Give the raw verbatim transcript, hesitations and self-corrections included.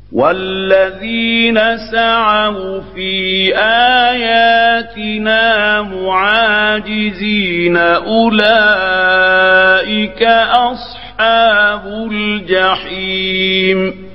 والذين سعوا في آياتنا معاجزين أولئك أصحاب الجحيم.